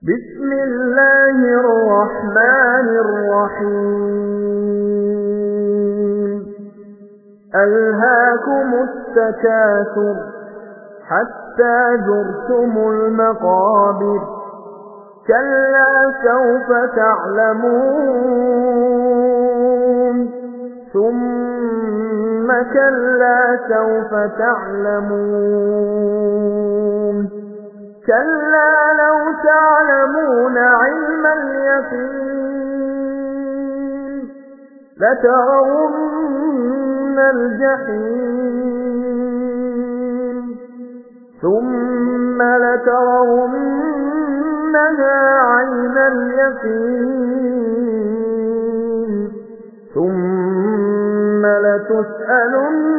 بسم الله الرحمن الرحيم ألهاكم التكاثر حتى زرتم المقابر كلا سوف تعلمون ثم كلا سوف تعلمون كلا لو تعلمون علم اليقين لترون الجحيم ثم لترونها عين اليقين ثم لتسألن